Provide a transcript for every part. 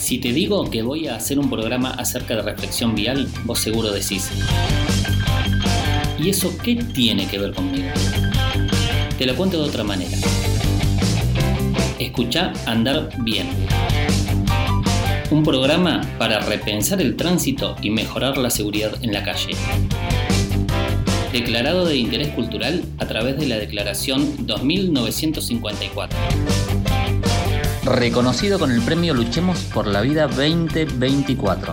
Si te digo que voy a hacer un programa acerca de reflexión vial, vos seguro decís: ¿y eso qué tiene que ver conmigo? Te lo cuento de otra manera. Escuchá Andar Bien. Un programa para repensar el tránsito y mejorar la seguridad en la calle. Declarado de interés cultural a través de la Declaración 2954. Reconocido con el premio Luchemos por la Vida 2024.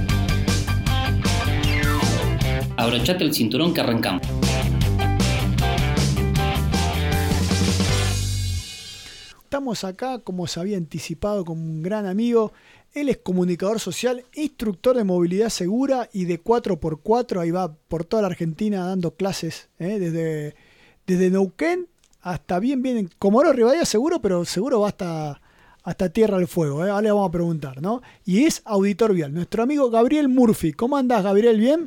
Abrochate el cinturón que arrancamos. Estamos acá, como se había anticipado, con un gran amigo. Él es comunicador social, instructor de movilidad segura y de 4x4. Ahí va por toda la Argentina dando clases, desde Neuquén hasta bien en Comodoro Rivadavia seguro, pero seguro va hasta Tierra del Fuego. Ahora le vamos a preguntar, ¿no? Y es auditor vial. Nuestro amigo Gabriel Murphy. ¿Cómo andás, Gabriel? ¿Bien?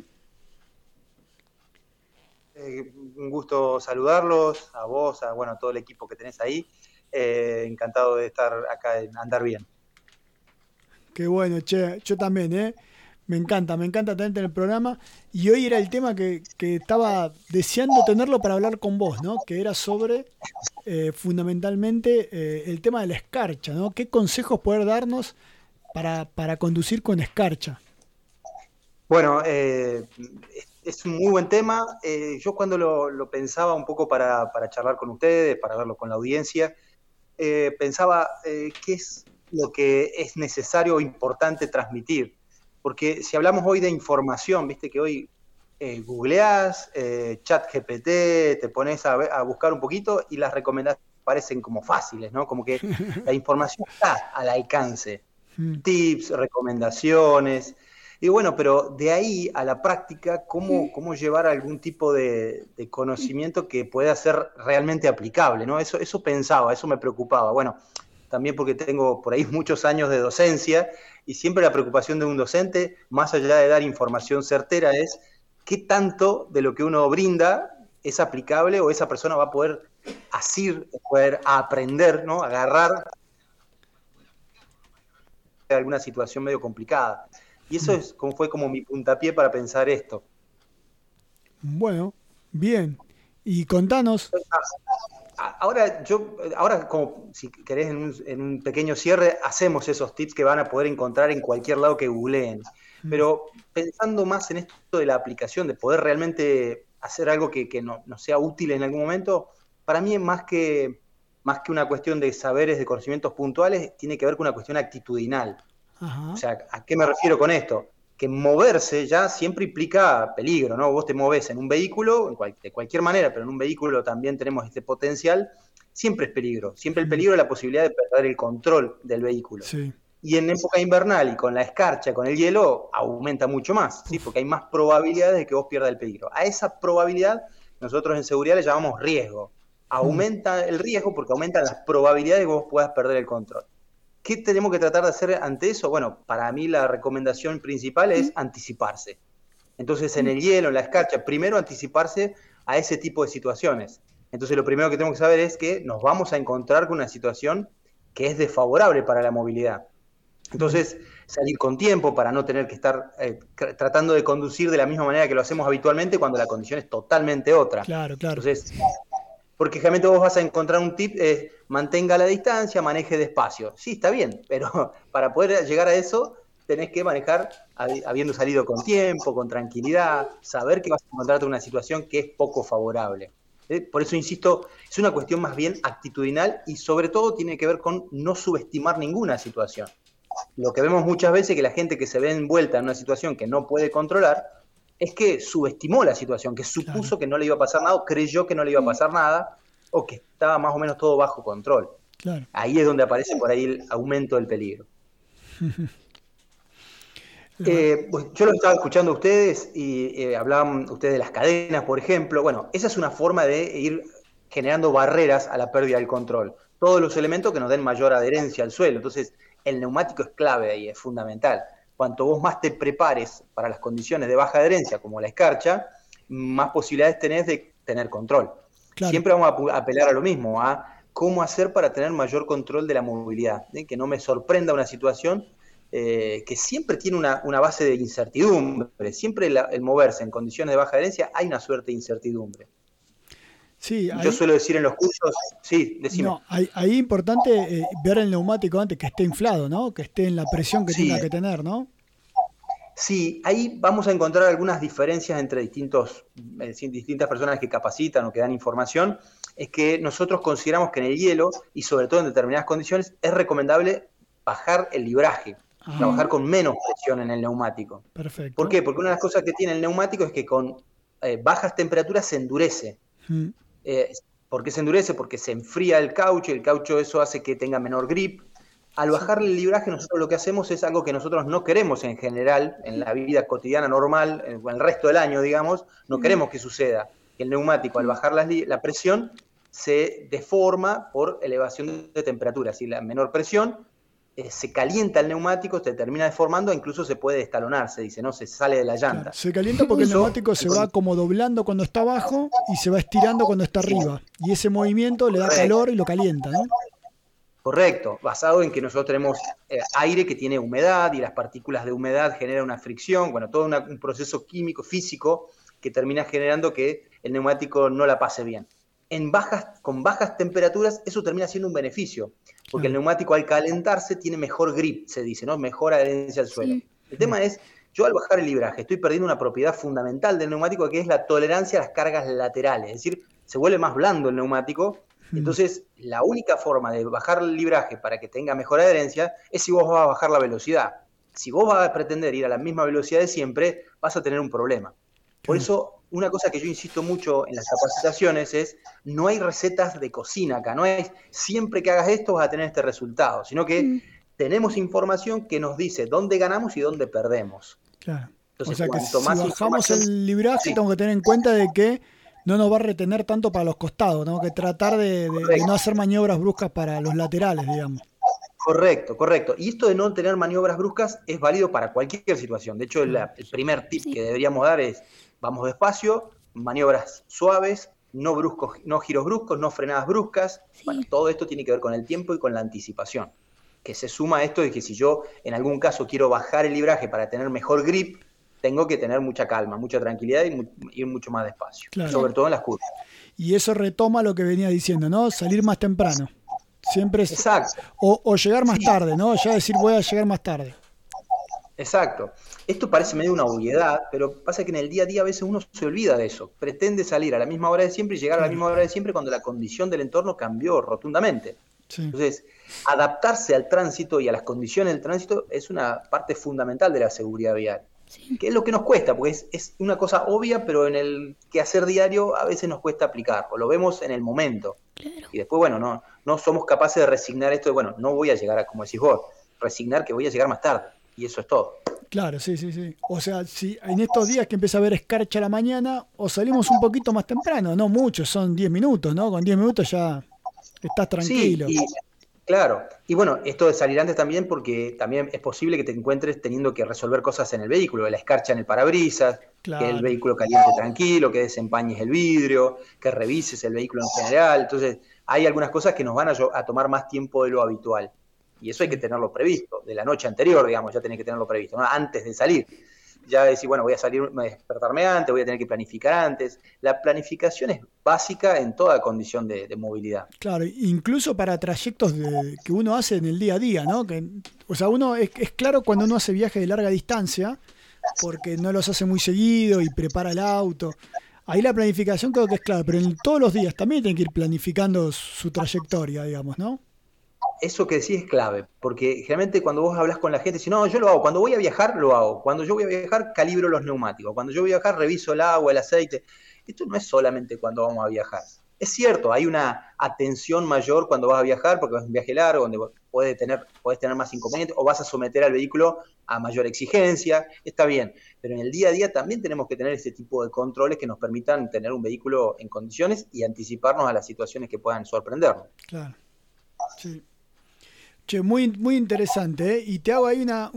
Un gusto saludarlos, a vos, a todo el equipo que tenés ahí. Encantado de estar acá en Andar Bien. Qué bueno, che, yo también, me encanta tenerte en el programa, y hoy era el tema que estaba deseando tenerlo para hablar con vos, ¿no? Que era sobre, fundamentalmente, el tema de la escarcha, ¿no? ¿Qué consejos poder darnos para conducir con escarcha? Bueno, es un muy buen tema. Yo cuando lo pensaba un poco para charlar con ustedes, para verlo con la audiencia, pensaba qué es lo que es necesario o importante transmitir. Porque si hablamos hoy de información, viste que hoy googleás, ChatGPT, te pones a buscar un poquito y las recomendaciones parecen como fáciles, ¿no? Como que la información está al alcance. Tips, recomendaciones. Y bueno, pero de ahí a la práctica, ¿cómo llevar algún tipo de conocimiento que pueda ser realmente aplicable, ¿no? Eso pensaba, eso me preocupaba. Bueno, también porque tengo por ahí muchos años de docencia y siempre la preocupación de un docente, más allá de dar información certera, es qué tanto de lo que uno brinda es aplicable o esa persona va a poder poder aprender, ¿no? Agarrar de alguna situación medio complicada. Y eso fue como mi puntapié para pensar esto. Bueno, bien. Y contanos. Ahora, como si querés en un pequeño cierre, hacemos esos tips que van a poder encontrar en cualquier lado que googleen. Pero pensando más en esto de la aplicación, de poder realmente hacer algo que no sea útil en algún momento, para mí es más que una cuestión de saberes, de conocimientos puntuales, tiene que ver con una cuestión actitudinal. Ajá. O sea, ¿a qué me refiero con esto? Que moverse ya siempre implica peligro, ¿no? Vos te movés en un vehículo, de cualquier manera, pero en un vehículo también tenemos este potencial, siempre es peligro. Siempre el peligro es la posibilidad de perder el control del vehículo. Sí. Y en época invernal y con la escarcha, con el hielo, aumenta mucho más, ¿sí? Porque hay más probabilidades de que vos pierdas el peligro. A esa probabilidad, nosotros en seguridad le llamamos riesgo. Aumenta el riesgo porque aumentan las probabilidades de que vos puedas perder el control. ¿Qué tenemos que tratar de hacer ante eso? Bueno, para mí la recomendación principal es anticiparse. Entonces, en el hielo, en la escarcha, primero anticiparse a ese tipo de situaciones. Entonces, lo primero que tenemos que saber es que nos vamos a encontrar con una situación que es desfavorable para la movilidad. Entonces, salir con tiempo para no tener que estar tratando de conducir de la misma manera que lo hacemos habitualmente cuando la condición es totalmente otra. Claro. Entonces, porque realmente vos vas a encontrar un tip, mantenga la distancia, maneje despacio. Sí, está bien, pero para poder llegar a eso tenés que manejar habiendo salido con tiempo, con tranquilidad, saber que vas a encontrarte en una situación que es poco favorable. Por eso insisto, es una cuestión más bien actitudinal y sobre todo tiene que ver con no subestimar ninguna situación. Lo que vemos muchas veces es que la gente que se ve envuelta en una situación que no puede controlar es que subestimó la situación, que supuso que no le iba a pasar nada, o creyó que no le iba a pasar nada, o que estaba más o menos todo bajo control. Claro. Ahí es donde aparece por ahí el aumento del peligro. Yo lo estaba escuchando a ustedes y hablaban ustedes de las cadenas, por ejemplo. Bueno, esa es una forma de ir generando barreras a la pérdida del control. Todos los elementos que nos den mayor adherencia al suelo. Entonces, el neumático es clave ahí, es fundamental. Cuanto vos más te prepares para las condiciones de baja adherencia, como la escarcha, más posibilidades tenés de tener control. Claro. Siempre vamos a apelar a lo mismo, a cómo hacer para tener mayor control de la movilidad, que no me sorprenda una situación que siempre tiene una base de incertidumbre. Siempre el moverse en condiciones de baja adherencia hay una suerte de incertidumbre. Sí, yo suelo decir en los cursos, sí, decime. No, ahí es importante ver el neumático antes que esté inflado, ¿no? Que esté en la presión que tenga que tener, ¿no? Sí, ahí vamos a encontrar algunas diferencias entre distintas personas que capacitan o que dan información. Es que nosotros consideramos que en el hielo, y sobre todo en determinadas condiciones, es recomendable bajar el libraje, trabajar con menos presión en el neumático. Perfecto. ¿Por qué? Porque una de las cosas que tiene el neumático es que con bajas temperaturas se endurece. ¿Por qué se endurece? Porque se enfría el caucho, y el caucho eso hace que tenga menor grip. Al bajarle el libraje, nosotros lo que hacemos es algo que nosotros no queremos en general, en la vida cotidiana normal, en el resto del año, digamos, no queremos que suceda. Que el neumático, al bajar la presión, se deforma por elevación de temperatura. Si la menor presión, se calienta el neumático, se termina deformando, incluso se puede destalonar, se dice, ¿no? Se sale de la llanta. Claro, se calienta porque el neumático se va como doblando cuando está abajo y se va estirando cuando está arriba. Y ese movimiento le da calor y lo calienta, ¿no? Correcto, basado en que nosotros tenemos aire que tiene humedad y las partículas de humedad generan una fricción, bueno, todo un proceso químico, físico, que termina generando que el neumático no la pase bien. Con bajas temperaturas eso termina siendo un beneficio, porque el neumático al calentarse tiene mejor grip, se dice, ¿no? Mejor adherencia al suelo. El tema es, yo al bajar el libraje estoy perdiendo una propiedad fundamental del neumático que es la tolerancia a las cargas laterales, es decir, se vuelve más blando el neumático. Entonces, la única forma de bajar el libraje para que tenga mejor adherencia es si vos vas a bajar la velocidad. Si vos vas a pretender ir a la misma velocidad de siempre, vas a tener un problema. Por eso, una cosa que yo insisto mucho en las capacitaciones es, no hay recetas de cocina acá, no es siempre que hagas esto vas a tener este resultado, sino que tenemos información que nos dice dónde ganamos y dónde perdemos. Claro. Entonces, o sea que si más bajamos el libraje, tengo que tener en cuenta de que no nos va a retener tanto para los costados, tengo que tratar de no hacer maniobras bruscas para los laterales, digamos. Correcto. Y esto de no tener maniobras bruscas es válido para cualquier situación. De hecho, el primer tip que deberíamos dar es, vamos despacio, maniobras suaves, no giros bruscos, no frenadas bruscas. Bueno, todo esto tiene que ver con el tiempo y con la anticipación. Que se suma a esto de que si yo en algún caso quiero bajar el libraje para tener mejor grip, tengo que tener mucha calma, mucha tranquilidad y ir mucho más despacio, sobre todo en las curvas. Y eso retoma lo que venía diciendo, ¿no? Salir más temprano. Siempre es, exacto. O llegar más tarde, ¿no? Ya decir voy a llegar más tarde. Exacto. Esto parece medio una obviedad, pero pasa que en el día a día a veces uno se olvida de eso. Pretende salir a la misma hora de siempre y llegar a la misma hora de siempre cuando la condición del entorno cambió rotundamente. Entonces, adaptarse al tránsito y a las condiciones del tránsito es una parte fundamental de la seguridad vial. Que es lo que nos cuesta, porque es una cosa obvia, pero en el quehacer diario a veces nos cuesta aplicarlo, lo vemos en el momento. Y después, bueno, no somos capaces de resignar esto de, bueno, no voy a llegar a, como decís vos, resignar que voy a llegar más tarde, y eso es todo. Claro, sí. O sea, si en estos días que empieza a haber escarcha a la mañana, o salimos un poquito más temprano, no mucho, son 10 minutos, ¿no? Con 10 minutos ya estás tranquilo. Sí, claro, y bueno, esto de salir antes también porque también es posible que te encuentres teniendo que resolver cosas en el vehículo, la escarcha en el parabrisas, que el vehículo caliente tranquilo, que desempañes el vidrio, que revises el vehículo en general. Entonces, hay algunas cosas que nos van a tomar más tiempo de lo habitual. Y eso hay que tenerlo previsto, de la noche anterior, digamos, ya tenés que tenerlo previsto, ¿no? Antes de salir. Ya decir, bueno, voy a salir, despertarme antes, voy a tener que planificar antes. La planificación es básica en toda condición de movilidad. Claro, incluso para trayectos que uno hace en el día a día, ¿no? O sea, uno es claro cuando uno hace viajes de larga distancia, porque no los hace muy seguido y prepara el auto. Ahí la planificación creo que es clave, pero en todos los días también tiene que ir planificando su trayectoria, digamos, ¿no? Eso que decís es clave, porque generalmente cuando vos hablas con la gente, si no, yo lo hago, cuando voy a viajar, lo hago, cuando yo voy a viajar, calibro los neumáticos, cuando yo voy a viajar, reviso el agua, el aceite. Esto no es solamente cuando vamos a viajar. Es cierto, hay una atención mayor cuando vas a viajar, porque es un viaje largo, donde podés tener más inconvenientes, o vas a someter al vehículo a mayor exigencia, está bien, pero en el día a día también tenemos que tener ese tipo de controles que nos permitan tener un vehículo en condiciones y anticiparnos a las situaciones que puedan sorprendernos. Claro, sí. Che, muy interesante, ¿eh? Y te hago ahí lo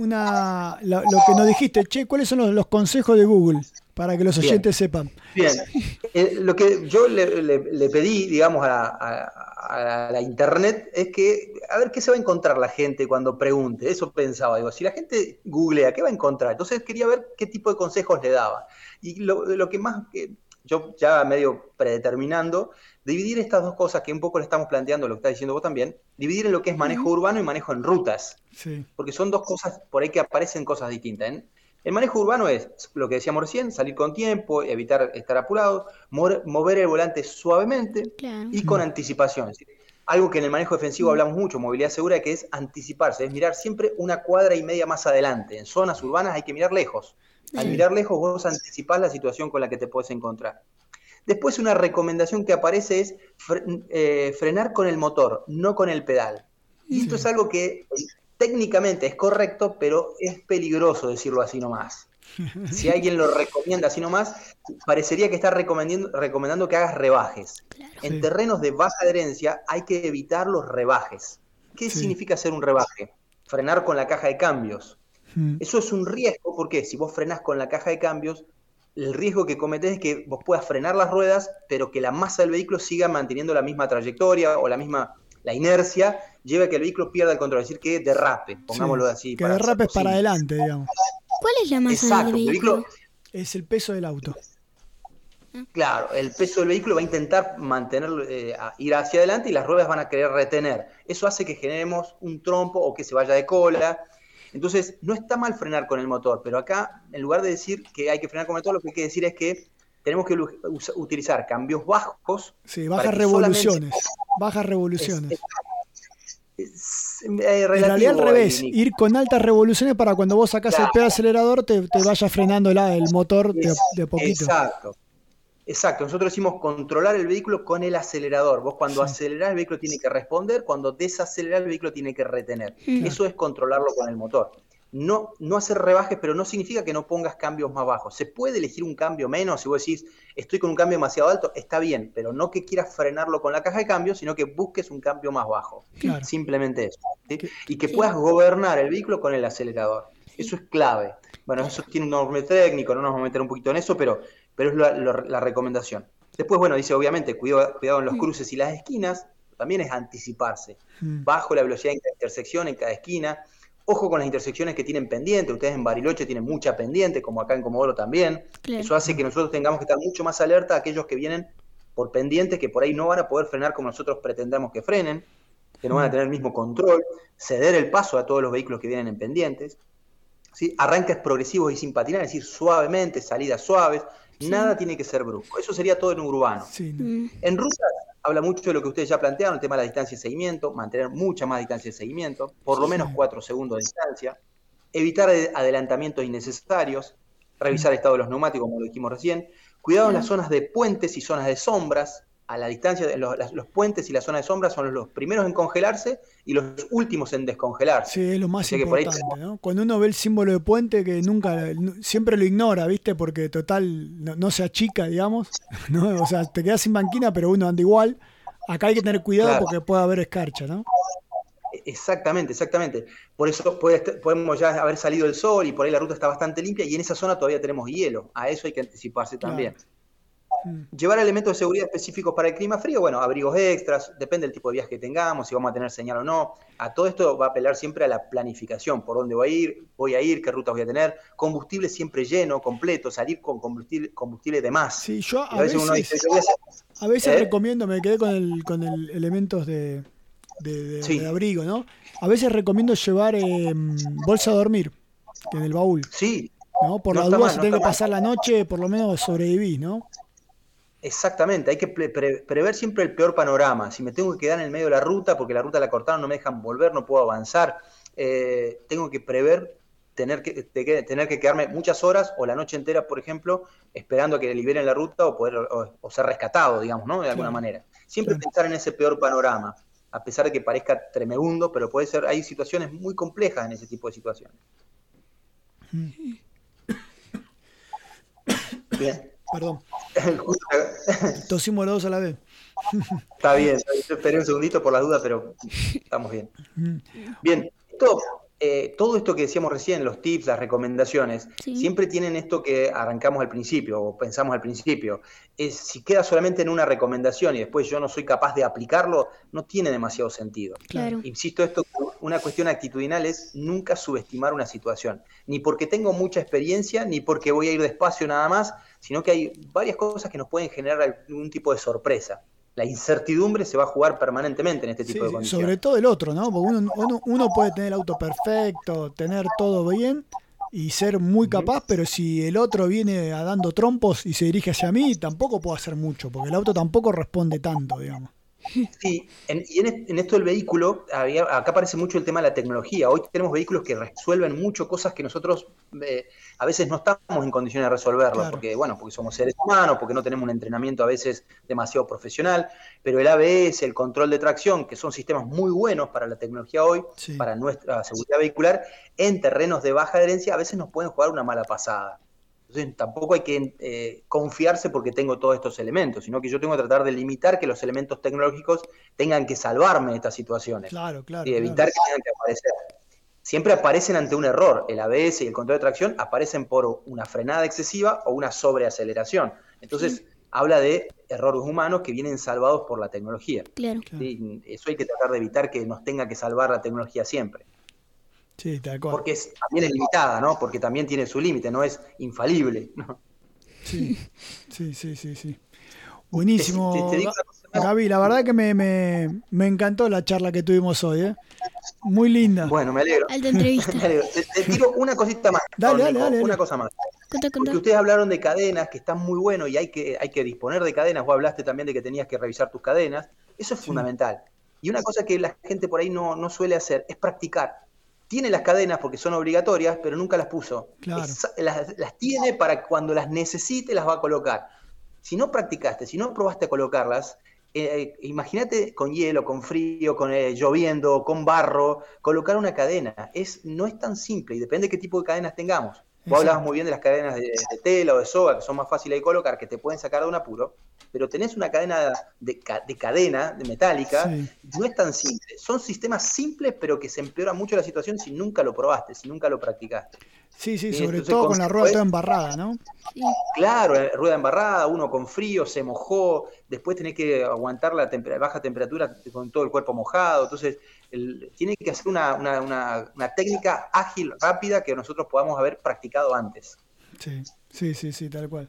que nos dijiste, che, ¿cuáles son los consejos de Google para que los oyentes sepan? Bien, lo que yo le pedí, digamos, a a la internet es que, a ver qué se va a encontrar la gente cuando pregunte. Eso pensaba, digo, si la gente googlea, ¿qué va a encontrar? Entonces quería ver qué tipo de consejos le daba. Y lo que más, yo ya medio predeterminando, dividir estas dos cosas que un poco le estamos planteando, lo que estás diciendo vos también, dividir en lo que es manejo urbano y manejo en rutas. Sí. Porque son dos cosas por ahí que aparecen cosas distintas. El manejo urbano es lo que decíamos recién, salir con tiempo, evitar estar apurado, mover el volante suavemente y con anticipación. Es decir, algo que en el manejo defensivo hablamos mucho, movilidad segura, que es anticiparse, es mirar siempre una cuadra y media más adelante. En zonas urbanas hay que mirar lejos. Al mirar lejos vos anticipás la situación con la que te podés encontrar. Después una recomendación que aparece es frenar con el motor, no con el pedal. Y esto es algo que técnicamente es correcto, pero es peligroso decirlo así nomás. Si alguien lo recomienda así nomás, parecería que está recomendando que hagas rebajes. Claro. En terrenos de baja adherencia hay que evitar los rebajes. ¿Qué significa hacer un rebaje? Frenar con la caja de cambios. Eso es un riesgo, porque si vos frenás con la caja de cambios, el riesgo que cometés es que vos puedas frenar las ruedas, pero que la masa del vehículo siga manteniendo la misma trayectoria o la inercia, lleva a que el vehículo pierda el control, es decir, que derrape, pongámoslo así. Que derrape para adelante, digamos. ¿Cuál es la masa del vehículo? Es el peso del auto. Claro, el peso del vehículo va a intentar mantenerlo, ir hacia adelante y las ruedas van a querer retener. Eso hace que generemos un trompo o que se vaya de cola. Entonces, no está mal frenar con el motor, pero acá, en lugar de decir que hay que frenar con el motor, lo que hay que decir es que tenemos que utilizar cambios bajos. Sí, bajas revoluciones. Bajas revoluciones. En realidad al revés, ir con altas revoluciones para cuando vos sacás el pie acelerador te vaya frenando el motor de poquito. Exacto, nosotros decimos controlar el vehículo con el acelerador. Vos cuando acelerás el vehículo tiene que responder, cuando desacelerás el vehículo tiene que retener. Eso es controlarlo con el motor. No hacer rebajes, pero no significa que no pongas cambios más bajos. Se puede elegir un cambio menos. Si vos decís, estoy con un cambio demasiado alto, está bien, pero no que quieras frenarlo con la caja de cambios, sino que busques un cambio más bajo. Claro. Simplemente eso. ¿Sí? Y que puedas gobernar el vehículo con el acelerador. Eso es clave. Bueno, eso tiene un nombre técnico, no nos vamos a meter un poquito en eso, pero es la recomendación. Después, bueno, dice obviamente, cuidado en los cruces y las esquinas, también es anticiparse. Bajo la velocidad en cada intersección, en cada esquina. Ojo con las intersecciones que tienen pendiente. Ustedes en Bariloche tienen mucha pendiente, como acá en Comodoro también. Claro. Eso hace que nosotros tengamos que estar mucho más alerta a aquellos que vienen por pendientes, que por ahí no van a poder frenar como nosotros pretendamos que frenen, que no van a tener el mismo control, ceder el paso a todos los vehículos que vienen en pendientes. ¿Sí? Arranques progresivos y sin patinar, es decir, suavemente, salidas suaves. Nada tiene que ser brusco. Eso sería todo en urbano. En rutas habla mucho de lo que ustedes ya plantearon, el tema de la distancia de seguimiento, mantener mucha más distancia de seguimiento, por lo menos 4 segundos de distancia, evitar adelantamientos innecesarios, revisar el estado de los neumáticos, como lo dijimos recién, cuidado en las zonas de puentes y zonas de sombras. A la distancia, los puentes y las zonas de sombras son los primeros en congelarse y los últimos en descongelarse. Sí, es lo más importante, ¿no? Cuando uno ve el símbolo de puente, que siempre lo ignora, ¿viste? Porque total, no se achica, digamos, ¿no? O sea, te quedas sin banquina, pero uno anda igual. Acá hay que tener cuidado porque puede haber escarcha, ¿no? Exactamente. Por eso podemos ya haber salido el sol y por ahí la ruta está bastante limpia y en esa zona todavía tenemos hielo. A eso hay que anticiparse también. Llevar elementos de seguridad específicos para el clima frío, bueno, abrigos extras, depende del tipo de viaje que tengamos, si vamos a tener señal o no. A todo esto va a apelar siempre a la planificación, por dónde voy a ir, qué rutas voy a tener, combustible siempre lleno, completo, salir con combustible de más. Sí, yo a veces uno dice, a veces recomiendo, me quedé con el elementos de abrigo, ¿no? A veces recomiendo llevar bolsa de dormir en el baúl. Sí. ¿No? Por la duda, si tengo que pasar la noche, por lo menos sobrevivís, ¿no? Exactamente, hay que prever siempre el peor panorama. Si me tengo que quedar en el medio de la ruta, porque la ruta la cortaron, no me dejan volver, no puedo avanzar, tengo que prever tener que quedarme muchas horas o la noche entera, por ejemplo, esperando a que liberen la ruta o ser rescatado, digamos, ¿no? De alguna manera. Siempre pensar en ese peor panorama, a pesar de que parezca tremebundo, pero hay situaciones muy complejas en ese tipo de situaciones. Bien. Perdón. Tosimos los dos a la vez. Está bien, yo esperé un segundito por la duda, pero estamos bien. Bien, todo esto que decíamos recién, los tips, las recomendaciones, siempre tienen esto que arrancamos al principio o pensamos al principio. Si queda solamente en una recomendación y después yo no soy capaz de aplicarlo, no tiene demasiado sentido. Claro. Insisto, una cuestión actitudinal es nunca subestimar una situación. Ni porque tengo mucha experiencia, ni porque voy a ir despacio nada más, sino que hay varias cosas que nos pueden generar algún tipo de sorpresa. La incertidumbre se va a jugar permanentemente en este tipo de condiciones. Sobre todo el otro, ¿no? Porque uno puede tener el auto perfecto, tener todo bien y ser muy capaz, pero si el otro viene dando trompos y se dirige hacia mí, tampoco puedo hacer mucho, porque el auto tampoco responde tanto, digamos. Sí, en esto del vehículo, acá aparece mucho el tema de la tecnología. Hoy tenemos vehículos que resuelven mucho cosas que nosotros a veces no estamos en condiciones de resolverlas, claro. porque somos seres humanos, porque no tenemos un entrenamiento a veces demasiado profesional, pero el ABS, el control de tracción, que son sistemas muy buenos para la tecnología hoy, para nuestra seguridad vehicular, en terrenos de baja adherencia a veces nos pueden jugar una mala pasada. Entonces tampoco hay que confiarse porque tengo todos estos elementos, sino que yo tengo que tratar de limitar que los elementos tecnológicos tengan que salvarme de estas situaciones. Claro. Y evitar que tengan que aparecer. Siempre aparecen ante un error. El ABS y el control de tracción aparecen por una frenada excesiva o una sobreaceleración. Entonces habla de errores humanos que vienen salvados por la tecnología. Claro. ¿Sí? Eso hay que tratar de evitar que nos tenga que salvar la tecnología siempre. Sí, tal cual. Porque también es limitada, ¿no? Porque también tiene su límite, no es infalible, ¿no? Sí. Buenísimo. Te digo, Gaby, la verdad que me encantó la charla que tuvimos hoy, ¿eh? Muy linda. Bueno, me alegro. Alta entrevista. Me alegro. Te tiro una cosita más. Dale. Una cosa más. Conta. Porque ustedes hablaron de cadenas, que están muy buenos y hay que disponer de cadenas. Vos hablaste también de que tenías que revisar tus cadenas. Eso es fundamental. Y una cosa que la gente por ahí no suele hacer es practicar. Tiene las cadenas porque son obligatorias, pero nunca las puso. Claro. Las tiene para cuando las necesite, las va a colocar. Si no practicaste, si no probaste a colocarlas, imagínate con hielo, con frío, con lloviendo, con barro, colocar una cadena. No es tan simple y depende de qué tipo de cadenas tengamos. Vos hablabas muy bien de las cadenas de tela o de soga, que son más fáciles de colocar, que te pueden sacar de un apuro, pero tenés una cadena de metálica, no es tan simple. Son sistemas simples, pero que se empeora mucho la situación si nunca lo probaste, si nunca lo practicaste. Sí, sobre todo con la rueda toda embarrada, ¿no? Sí. Claro, rueda embarrada, uno con frío, se mojó, después tenés que aguantar la baja temperatura con todo el cuerpo mojado, entonces tiene que hacer una técnica ágil, rápida, que nosotros podamos haber practicado antes. Sí, tal cual.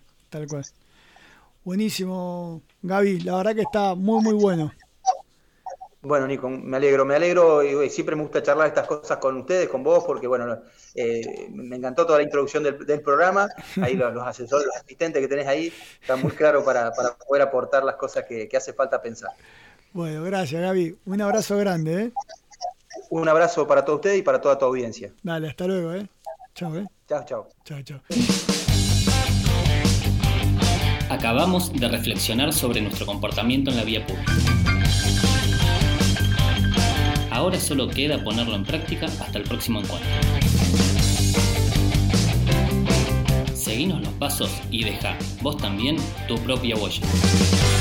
Buenísimo, Gaby, la verdad que está muy, muy bueno. Bueno, Nico, me alegro y siempre me gusta charlar estas cosas con ustedes, con vos, porque me encantó toda la introducción del programa, ahí los asesores, los asistentes que tenés ahí, están muy claros para poder aportar las cosas que hace falta pensar. Bueno, gracias, Gaby, un abrazo grande, ¿eh? Un abrazo para todos ustedes y para toda tu audiencia. Dale, hasta luego, ¿eh? Chao, ¿eh? Chao. Acabamos de reflexionar sobre nuestro comportamiento en la vía pública. Ahora solo queda ponerlo en práctica hasta el próximo encuentro. Seguinos los pasos y deja, vos también, tu propia huella.